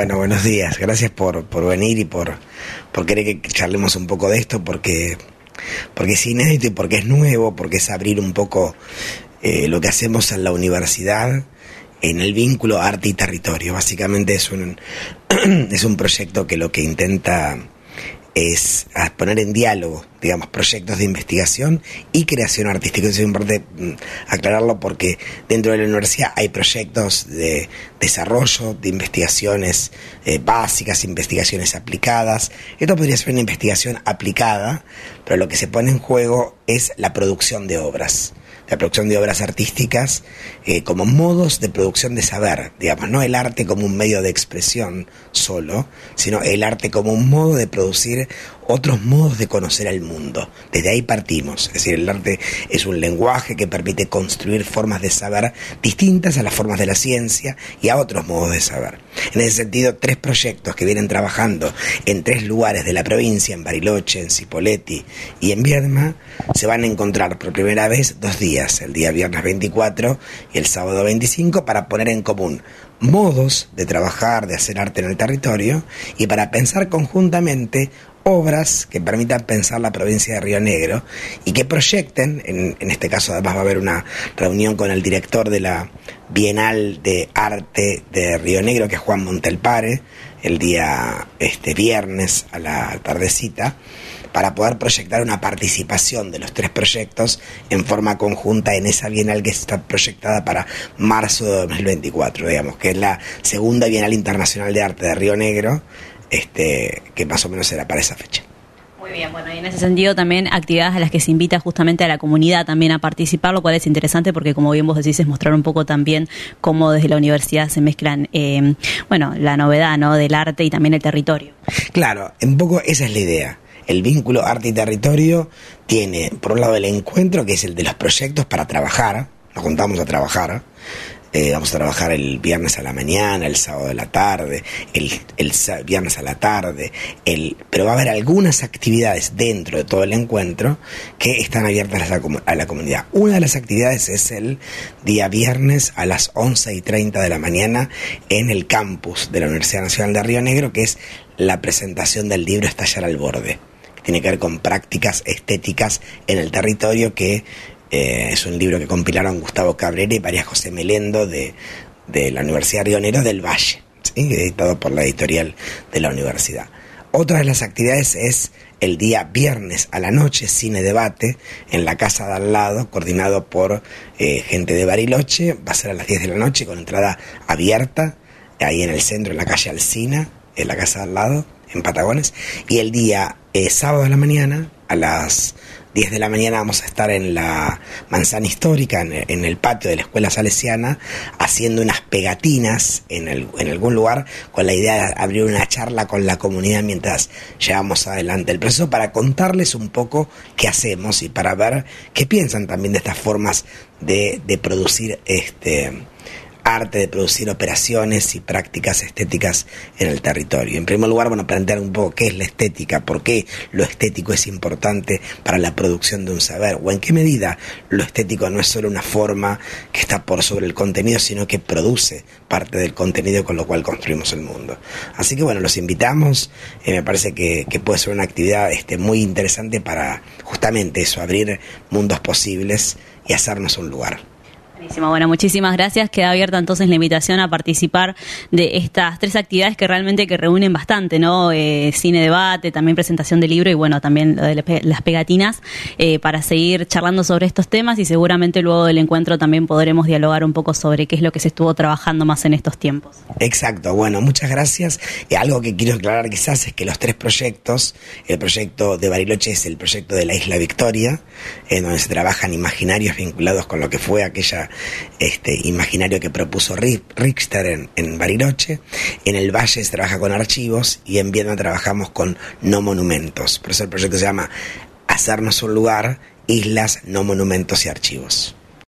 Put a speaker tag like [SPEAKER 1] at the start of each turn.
[SPEAKER 1] Bueno, buenos días. Gracias por venir y por querer que charlemos un poco de esto, porque es inédito y porque es nuevo, porque es abrir un poco lo que hacemos en la universidad en el vínculo arte y territorio. Básicamente es un proyecto que lo que intenta es poner en diálogo, digamos, proyectos de investigación y creación artística. Es importante aclararlo porque dentro de la universidad hay proyectos de desarrollo, de investigaciones básicas, investigaciones aplicadas. Esto podría ser una investigación aplicada, pero lo que se pone en juego es la producción de obras. La producción de obras artísticas como modos de producción de saber, digamos, no el arte como un medio de expresión solo, sino el arte como un modo de producir otros modos de conocer al mundo. Desde ahí partimos, es decir, el arte es un lenguaje que permite construir formas de saber distintas a las formas de la ciencia y a otros modos de saber. En ese sentido, 3 proyectos que vienen trabajando en 3 lugares de la provincia, en Bariloche, en Cipolletti y en Viedma, se van a encontrar por primera vez 2 días, el día viernes 24 y el sábado 25, para poner en común modos de trabajar, de hacer arte en el territorio y para pensar conjuntamente obras que permitan pensar la provincia de Río Negro y que proyecten, en este caso además va a haber una reunión con el director de la Bienal de Arte de Río Negro, que es Juan Montelpare, el día viernes a la tardecita, para poder proyectar una participación de los 3 proyectos en forma conjunta en esa Bienal que está proyectada para marzo de 2024, digamos, que es la segunda Bienal Internacional de Arte de Río Negro, que más o menos será para esa fecha.
[SPEAKER 2] Muy bien, bueno, y en ese sentido también actividades a las que se invita justamente a la comunidad también a participar, lo cual es interesante porque, como bien vos decís, es mostrar un poco también cómo desde la universidad se mezclan, la novedad, ¿no?, del arte y también el territorio.
[SPEAKER 1] Claro, un poco esa es la idea. El vínculo arte y territorio tiene, por un lado, el encuentro, que es el de los proyectos para trabajar. Nos juntamos a trabajar. Vamos a trabajar el viernes a la mañana, el sábado a la tarde, el viernes a la tarde, pero va a haber algunas actividades dentro de todo el encuentro que están abiertas a la comunidad. Una de las actividades es el día viernes a las 11:30 de la mañana en el campus de la Universidad Nacional de Río Negro, que es la presentación del libro Estallar al Borde, que tiene que ver con prácticas estéticas en el territorio, que es un libro que compilaron Gustavo Cabrera y María José Melendo de la Universidad de Río Negro del Valle, ¿sí?, editado por la editorial de la universidad. Otra de las actividades es el día viernes a la noche, cine debate en la casa de al lado, coordinado por gente de Bariloche. Va a ser a las 10 de la noche con entrada abierta, ahí en el centro, en la calle Alsina, en la casa de al lado, en Patagones. Y el día sábado a la mañana, a las 10 de la mañana, vamos a estar en la manzana histórica, en el patio de la Escuela Salesiana, haciendo unas pegatinas en algún lugar, con la idea de abrir una charla con la comunidad mientras llevamos adelante el proceso, para contarles un poco qué hacemos y para ver qué piensan también de estas formas de producir arte, de producir operaciones y prácticas estéticas en el territorio. En primer lugar, plantear un poco qué es la estética, por qué lo estético es importante para la producción de un saber, o en qué medida lo estético no es solo una forma que está por sobre el contenido, sino que produce parte del contenido con lo cual construimos el mundo. Así que los invitamos. Me parece que puede ser una actividad muy interesante para justamente eso, abrir mundos posibles y hacernos un lugar.
[SPEAKER 2] Buenísimo, bueno, muchísimas gracias. Queda abierta entonces la invitación a participar de estas 3 actividades que realmente que reúnen bastante, ¿no? Cine debate, también presentación de libro y también lo de las pegatinas, para seguir charlando sobre estos temas, y seguramente luego del encuentro también podremos dialogar un poco sobre qué es lo que se estuvo trabajando más en estos tiempos.
[SPEAKER 1] Exacto, muchas gracias. Algo que quiero aclarar quizás es que los 3 proyectos, el proyecto de Bariloche es el proyecto de la Isla Victoria, donde se trabajan imaginarios vinculados con lo que fue aquella imaginario que propuso Richter en Bariloche. En el Valle se trabaja con archivos y en Viedma trabajamos con no monumentos. Por eso el proyecto se llama Hacernos un lugar, islas, no monumentos y archivos.